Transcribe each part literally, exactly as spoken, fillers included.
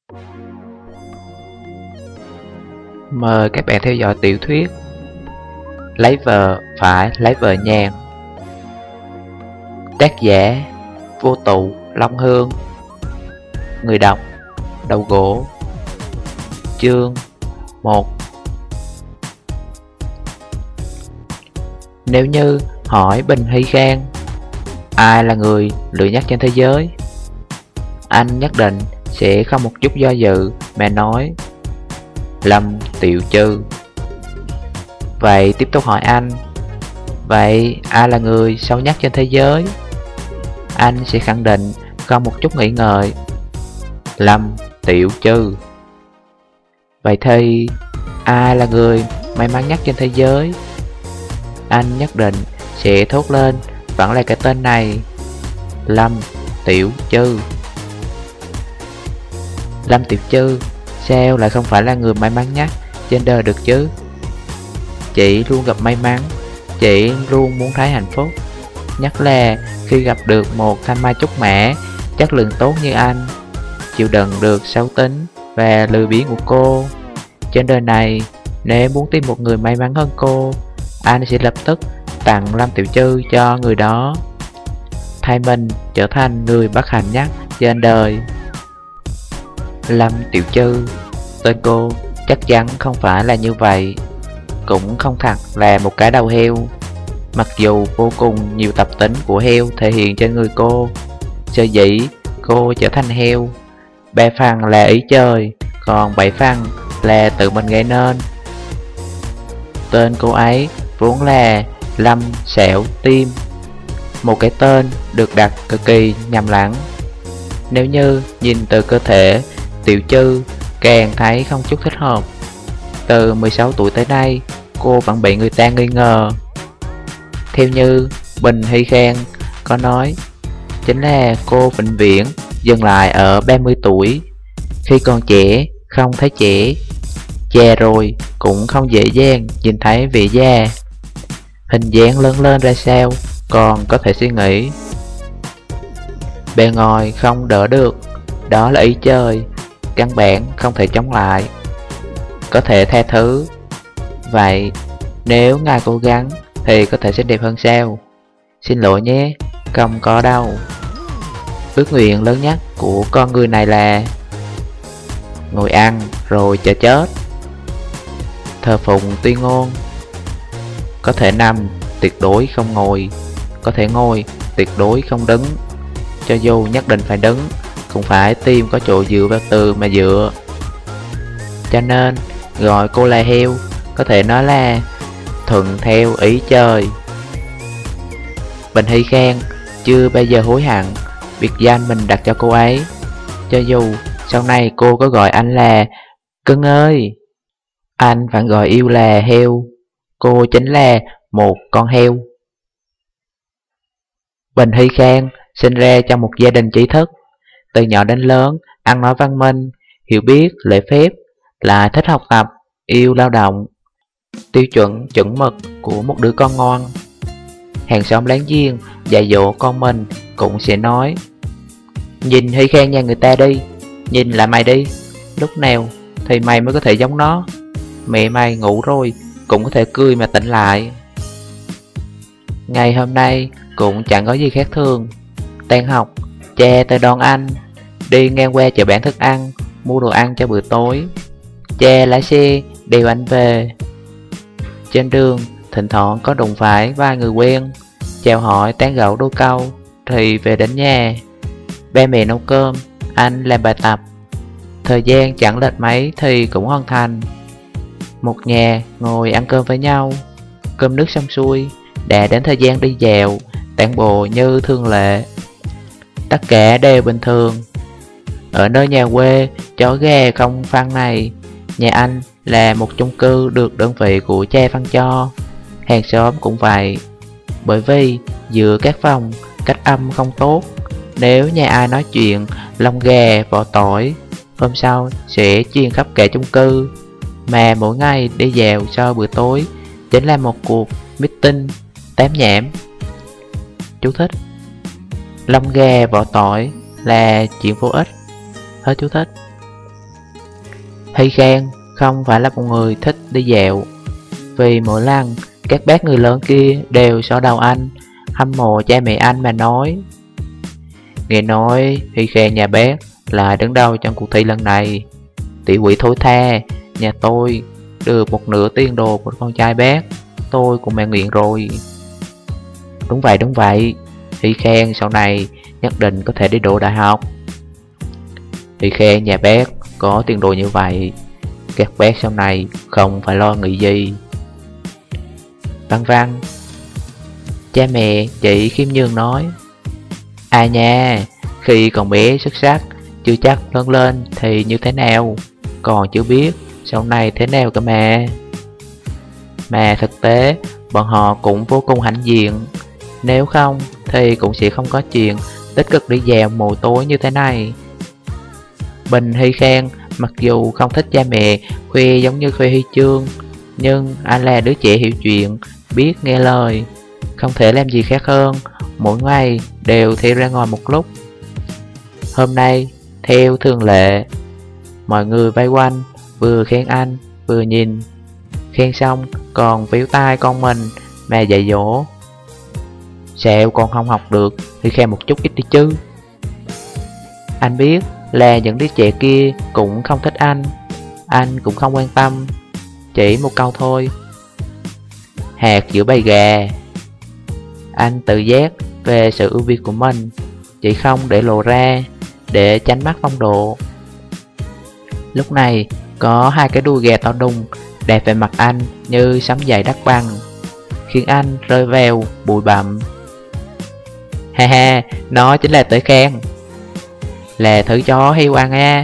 Mời các bạn theo dõi tiểu thuyết Lấy vợ phải lấy vợ nhàn. Tác giả Vô Tụ Long Hương. Người đọc Đầu Gỗ. Chương một. Nếu như hỏi Bình Hy Khang ai là người lười nhất trên thế giới, anh nhất định sẽ không một chút do dự mà nói Lâm Tiểu Chư. Vậy tiếp tục hỏi anh, vậy ai là người xấu nhất trên thế giới? Anh sẽ khẳng định không một chút nghĩ ngợi Lâm Tiểu Chư. Vậy thì ai là người may mắn nhất trên thế giới? Anh nhất định sẽ thốt lên vẫn là cái tên này, Lâm Tiểu Chư. Lâm Tiểu Chư sao lại không phải là người may mắn nhất trên đời được chứ? Chị luôn gặp may mắn, chị luôn muốn thấy hạnh phúc, nhất là khi gặp được một thanh mai trúc mã chất lượng tốt như anh, chịu đựng được xấu tính và lười biếng của cô. Trên đời này, nếu muốn tìm một người may mắn hơn cô, anh sẽ lập tức tặng Lâm Tiểu Chư cho người đó, thay mình trở thành người bất hạnh nhất trên đời. Lâm Tiểu Chư, tên cô chắc chắn không phải là như vậy, cũng không thật là một cái đầu heo. Mặc dù vô cùng nhiều tập tính của heo thể hiện trên người cô, sở dĩ cô trở thành heo, ba phần là ý trời, còn bảy phần là tự mình gây nên. Tên cô ấy vốn là Lâm Xẻo Tim, một cái tên được đặt cực kỳ nhầm lẫn. Nếu như nhìn từ cơ thể, Tiểu Chư càng thấy không chút thích hợp. Từ mười sáu tuổi tới nay, cô vẫn bị người ta nghi ngờ. Theo như Bình Hy Khang có nói, chính là cô vĩnh viễn dừng lại ở ba mươi tuổi. Khi còn trẻ không thấy trẻ, già rồi cũng không dễ dàng nhìn thấy vẻ già. Hình dáng lớn lên ra sao còn có thể suy nghĩ, bề ngoài không đỡ được, đó là ý trời, căn bản không thể chống lại, có thể tha thứ. Vậy nếu ngài cố gắng thì có thể xinh đẹp hơn sao? Xin lỗi nhé, không có đâu. Ước nguyện lớn nhất của con người này là ngồi ăn rồi chờ chết. Thờ phụng tuyên ngôn, có thể nằm tuyệt đối không ngồi, có thể ngồi tuyệt đối không đứng. Cho dù nhất định phải đứng, cũng phải tìm có chỗ dựa vào từ mà dựa. Cho nên gọi cô là heo có thể nói là thuận theo ý trời. Bình Hy Khang chưa bao giờ hối hận biệt danh mình đặt cho cô ấy, cho dù sau này cô có gọi anh là cưng ơi, anh vẫn gọi yêu là heo. Cô chính là một con heo. Bình Hy Khang sinh ra trong một gia đình trí thức, từ nhỏ đến lớn ăn nói văn minh, hiểu biết lễ phép, lại thích học tập, yêu lao động, tiêu chuẩn chuẩn mực của một đứa con ngoan. Hàng xóm láng giềng dạy dỗ con mình cũng sẽ nói, nhìn Hy Khang nhà người ta đi, nhìn lại mày đi, lúc nào thì mày mới có thể giống nó. Mẹ mày ngủ rồi cũng có thể cười mà tỉnh lại. Ngày hôm nay cũng chẳng có gì khác thường. Tan học, cha tới đón anh, đi ngang qua chợ bán thức ăn, mua đồ ăn cho bữa tối. Cha lái xe đèo anh về. Trên đường thỉnh thoảng có đụng phải vài người quen, chào hỏi tán gẫu đôi câu thì về đến nhà. Ba mẹ nấu cơm, anh làm bài tập. Thời gian chẳng lệch mấy thì cũng hoàn thành. Một nhà ngồi ăn cơm với nhau. Cơm nước xong xuôi, đã đến thời gian đi dạo, tản bộ như thường lệ. Tất cả đều bình thường. Ở nơi nhà quê chó gà không phân này, nhà anh là một chung cư được đơn vị của cha phân cho. Hàng xóm cũng vậy, bởi vì giữa các phòng cách âm không tốt. Nếu nhà ai nói chuyện lông gà vỏ tỏi, hôm sau sẽ truyền khắp cả chung cư. Mà mỗi ngày đi dạo sau bữa tối chính là một cuộc meeting tám nhảm. Chú thích: lông gà vỏ tỏi là chuyện vô ích. Hết chú thích. Hy Khen không phải là một người thích đi dạo, vì mỗi lần các bác người lớn kia đều xỏ đầu anh, hâm mộ cha mẹ anh mà nói: nghe nói Hy Khen nhà bác lại đứng đầu trong cuộc thi lần này. Tiểu quỷ thối tha, nhà tôi được một nửa tiền đồ của con trai bác, tôi cũng mãn nguyện rồi. Đúng vậy, đúng vậy, Hy Khen sau này nhất định có thể đi đỗ đại học. Hy Khen nhà bác có tiền đồ như vậy, các bác sau này không phải lo nghĩ gì. Văn Văn, cha mẹ chị khiêm nhường nói: à nha, khi còn bé xuất sắc, chưa chắc lớn lên thì như thế nào, còn chưa biết sau này thế nào cơ mà. Mà thực tế bọn họ cũng vô cùng hãnh diện, nếu không thì cũng sẽ không có chuyện tích cực đi dạo mỗi tối như thế này. Bình Hy Khen mặc dù không thích cha mẹ khoe giống như khoe huy chương, nhưng anh là đứa trẻ hiểu chuyện, biết nghe lời, không thể làm gì khác hơn mỗi ngày đều theo ra ngoài một lúc. Hôm nay theo thường lệ, mọi người vây quanh vừa khen anh vừa nhìn, khen xong còn véo tai con mình mà dạy dỗ: sao con không học được thì khen một chút ít đi chứ. Anh biết là những đứa trẻ kia cũng không thích anh, anh cũng không quan tâm, chỉ một câu thôi: hạt giữa bầy gà. Anh tự giác về sự ưu việt của mình, chỉ không để lộ ra để tránh mắt phong độ. Lúc này có hai cái đuôi gà to đùng đè về mặt anh như sấm dày đất bằng, khiến anh rơi vào bụi bặm. Ha ha, nó chính là Tới Khen, là thứ chó heo ăn a.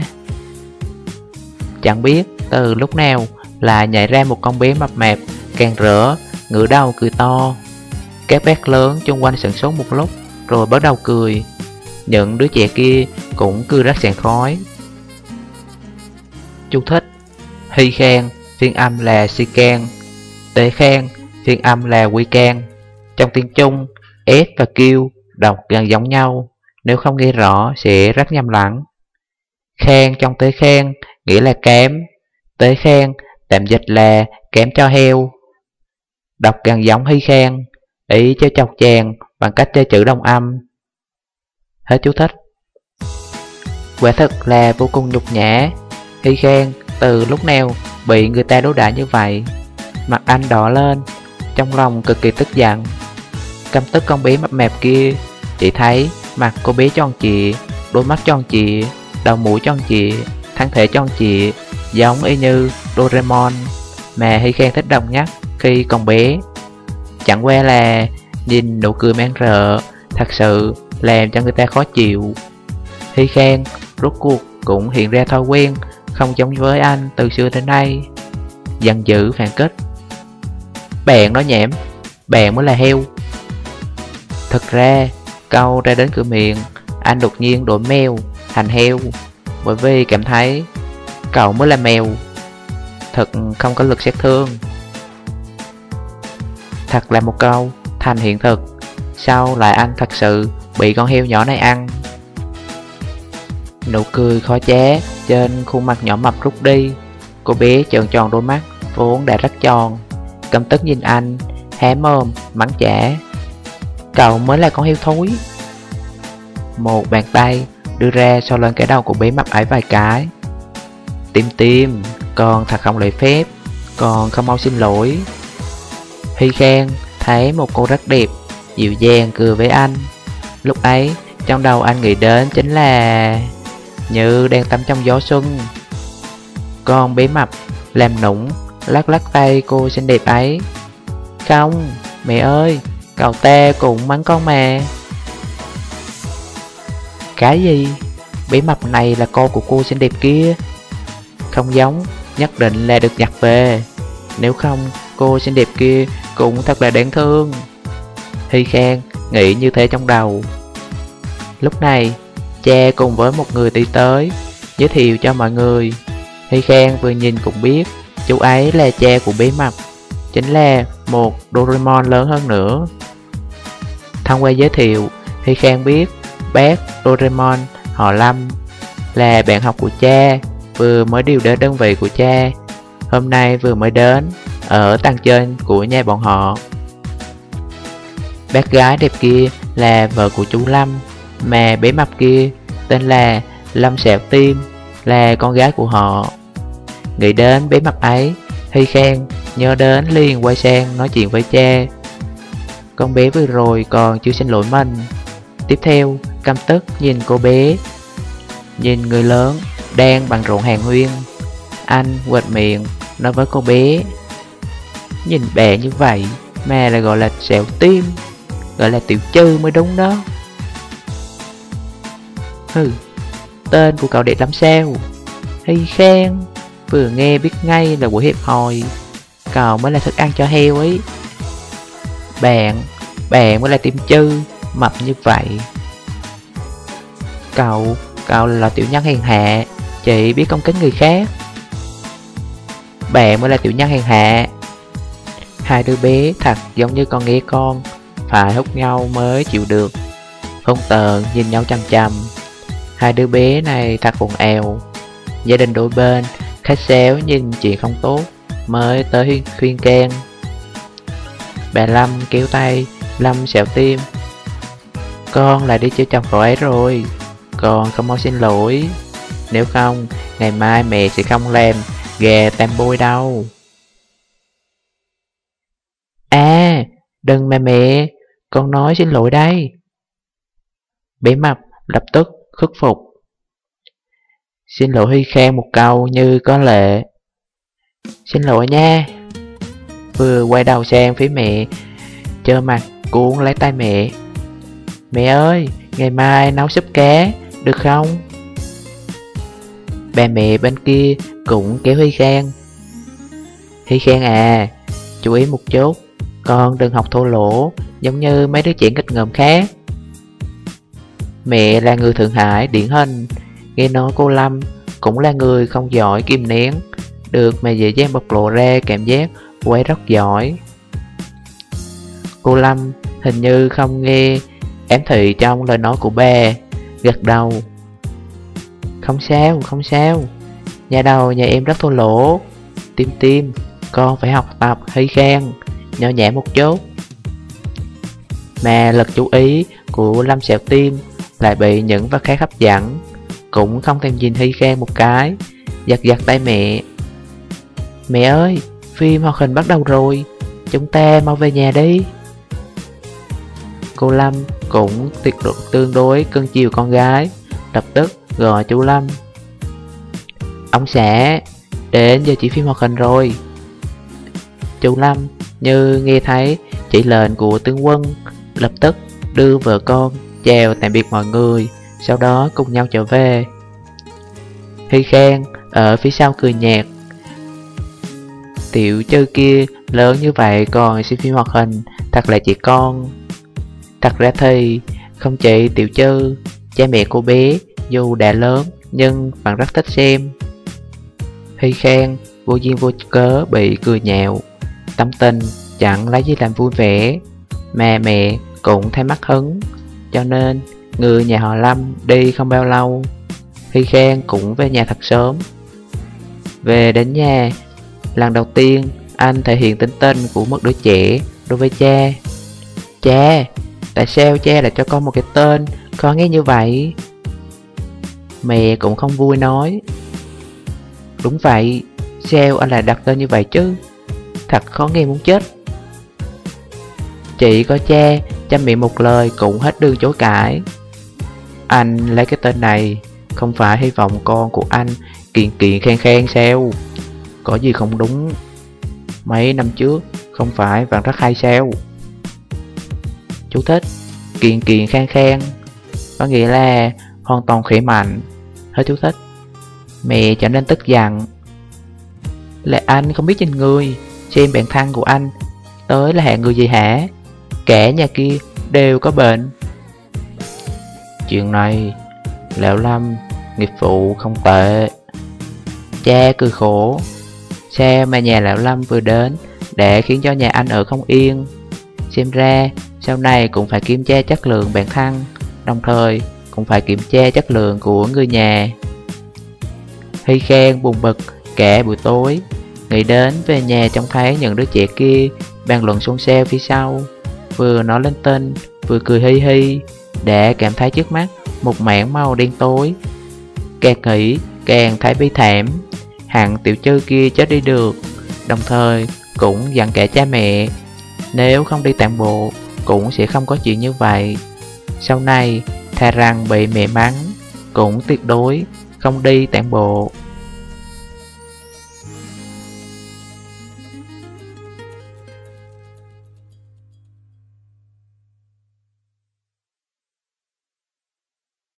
Chẳng biết từ lúc nào lại nhảy ra một con bé mập mạp càng rỡ, ngửa đầu cười to. Các bác lớn chung quanh sửng sốt một lúc rồi bắt đầu cười. Những đứa trẻ kia cũng cười rất sảng khoái. Chú thích: Hy Khen phiên âm là Si Can, Tế Khen phiên âm là Quy Can. Trong tiếng Trung, S và Q đọc gần giống nhau, nếu không nghe rõ sẽ rất nhầm lẫn. Khen trong Tế Khen nghĩa là kém, Tế Khen tạm dịch là kém cho heo. Đọc gần giống Hy Khen, ý trêu chọc chàng bằng cách chơi chữ đồng âm. Hết chú thích. Quả thực là vô cùng nhục nhã. Hy Khen từ lúc nào bị người ta đối đãi như vậy? Mặt anh đỏ lên, trong lòng cực kỳ tức giận. Căm tức con bé mập mạp kia, chỉ thấy mặt cô bé tròn trịa, đôi mắt tròn trịa, đầu mũi tròn trịa, thân thể tròn trịa, giống y như Doraemon mà Hy Khen thích đọc nhất khi còn bé. Chẳng qua là nhìn nụ cười mang rợ thật sự làm cho người ta khó chịu. Hy Khen rốt cuộc cũng hiện ra thói quen không giống với anh từ xưa đến nay, giận dữ phản kích: bạn nói nhảm, bạn mới là heo. Thực ra câu ra đến cửa miệng, anh đột nhiên đổi mèo thành heo, bởi vì cảm thấy cậu mới là mèo, thật không có lực sát thương. Thật là một câu thành hiện thực, sao lại anh thật sự bị con heo nhỏ này ăn? Nụ cười khó ché trên khuôn mặt nhỏ mập rút đi. Cô bé trợn tròn đôi mắt vốn đã rất tròn, căm tức nhìn anh, hé mồm mắng chả: cậu mới là con heo thối. Một bàn tay đưa ra sau lên cái đầu của bé mập ấy vài cái. Tim tim, con thật không lễ phép, con không mau xin lỗi. Hy Khen thấy một cô rất đẹp, dịu dàng cười với anh. Lúc ấy trong đầu anh nghĩ đến chính là như đang tắm trong gió xuân. Con bé mập làm nũng lắc lắc tay cô xinh đẹp ấy: không, mẹ ơi, cậu ta cũng mắng con mà. Cái gì? Bé mập này là con của cô xinh đẹp kia? Không giống, nhất định là được nhặt về, nếu không cô xinh đẹp kia cũng thật là đáng thương. Hy Khen nghĩ như thế trong đầu. Lúc này cha cùng với một người đi tới, giới thiệu cho mọi người. Hy Khen vừa nhìn cũng biết chú ấy là cha của bé mập, chính là một Doraemon lớn hơn nữa. Thông qua giới thiệu, Hy Khen biết bác Doraemon họ Lâm, là bạn học của cha, vừa mới điều đến đơn vị của cha. Hôm nay vừa mới đến, ở tầng trên của nhà bọn họ. Bác gái đẹp kia là vợ của chú Lâm, mà bé mập kia tên là Lâm Sẹo Tim, là con gái của họ. Nghĩ đến bé mập ấy, Hy Khang nhớ đến liền quay sang nói chuyện với cha. Con bé vừa rồi còn chưa xin lỗi mình. Tiếp theo căm tức nhìn cô bé, nhìn người lớn đang bận rộn hàng huyên. Anh quệt miệng nói với cô bé: nhìn bè như vậy mà lại gọi là Sẹo Tim, gọi là tiểu trư mới đúng đó. Hừ, tên của cậu đẹp lắm sao? Hy Khang vừa nghe biết ngay là buổi hẹp hòi. Cậu mới là thức ăn cho heo ấy. Bạn, bạn mới là tim chư, mập như vậy. Cậu, cậu là tiểu nhân hèn hạ, chỉ biết công kích người khác. Bạn mới là tiểu nhân hèn hạ. Hai đứa bé thật giống như con nghe con, phải hút nhau mới chịu được. Phong Tờn nhìn nhau chằm chằm. Hai đứa bé này thật ồn ào. Gia đình đôi bên khách xéo nhìn chuyện không tốt mới tới khuyên can. Bà Lâm kéo tay Lâm Sẹo Tim: con lại đi chơi chồng cậu ấy rồi, con không mau xin lỗi. Nếu không, ngày mai mẹ sẽ không làm gà tam bôi đâu. À, đừng mà mẹ, con nói xin lỗi đây. Bé mập lập tức khắc phục: xin lỗi Hy Khang một câu như có lệ. Xin lỗi nha. Vừa quay đầu sang phía mẹ, trơ mặt cuốn lấy tay mẹ: mẹ ơi, ngày mai nấu súp cá được không? Bà mẹ bên kia cũng kéo Hy Khang: Hy Khang à, chú ý một chút, con đừng học thô lỗ giống như mấy đứa trẻ nghịch ngợm khác. Mẹ là người Thượng Hải điển hình, nghe nói cô Lâm cũng là người không giỏi kìm nén được mà dễ dàng bộc lộ ra cảm giác cô ấy rất giỏi. Cô Lâm hình như không nghe ám thị trong lời nói của bà, gật đầu: không sao, không sao, nhà đầu nhà em rất thô lỗ. Tim Tim, con phải học tập Hy Khang, nhỏ nhẹ một chút. Mà lực chú ý của Lâm Sẹo Tim lại bị những vật khác hấp dẫn, cũng không thèm nhìn Hy Khang một cái, giật giật tay mẹ: mẹ ơi, phim hoạt hình bắt đầu rồi, chúng ta mau về nhà đi. Cô Lâm cũng tuyệt độ tương đối cưng chiều con gái, lập tức gọi chú Lâm: ông xã, đến giờ chỉ phim hoạt hình rồi. Chú Lâm như nghe thấy chỉ lệnh của tướng quân, lập tức đưa vợ con chào tạm biệt mọi người, sau đó cùng nhau trở về. Hy Khang ở phía sau cười nhạt: tiểu chư kia lớn như vậy còn xem phim hoạt hình, thật là trẻ con. Thật ra thì không chỉ tiểu chư, cha mẹ cô bé dù đã lớn nhưng vẫn rất thích xem. Hy Khang vô duyên vô cớ bị cười nhạo, tâm tình chẳng lấy gì làm vui vẻ, mà mẹ cũng thấy mất hứng, cho nên người nhà họ Lâm đi không bao lâu, Hy Khang cũng về nhà thật sớm. Về đến nhà, lần đầu tiên anh thể hiện tính tình của một đứa trẻ đối với cha. Cha, tại sao cha lại cho con một cái tên khó nghe như vậy? Mẹ cũng không vui nói: đúng vậy, sao anh lại đặt tên như vậy chứ? Thật khó nghe muốn chết. Chỉ có cha chăm miệng một lời cũng hết đường chối cãi. Anh lấy cái tên này không phải hy vọng con của anh kiện kiện khen khen sao? Có gì không đúng? Mấy năm trước không phải vẫn rất hay sao? Chú thích: kiện kiện khen khen có nghĩa là hoàn toàn khỏe mạnh. Hết chú thích. Mẹ trở nên tức giận: là anh không biết nhìn người, xem bạn thân của anh tới là hạng người gì hả? Cả nhà kia đều có bệnh. Chuyện này Lão Lâm nghiệp vụ không tệ. Cha cười khổ: sao mà nhà Lão Lâm vừa đến để khiến cho nhà anh ở không yên? Xem ra sau này cũng phải kiểm tra chất lượng bản thân, đồng thời cũng phải kiểm tra chất lượng của người nhà. Hy khen buồn bực cả buổi tối. Nghĩ đến về nhà trông thấy những đứa trẻ kia bàn luận xôn xao phía sau, vừa nói linh tinh, vừa cười hi hi, đã cảm thấy trước mắt một mảng màu đen tối. Càng nghĩ càng thấy bi thảm. Hẳn tiểu trư kia chết đi được. Đồng thời cũng dặn cả cha mẹ, nếu không đi tản bộ cũng sẽ không có chuyện như vậy. Sau này thà rằng bị mẹ mắng, cũng tuyệt đối không đi tản bộ.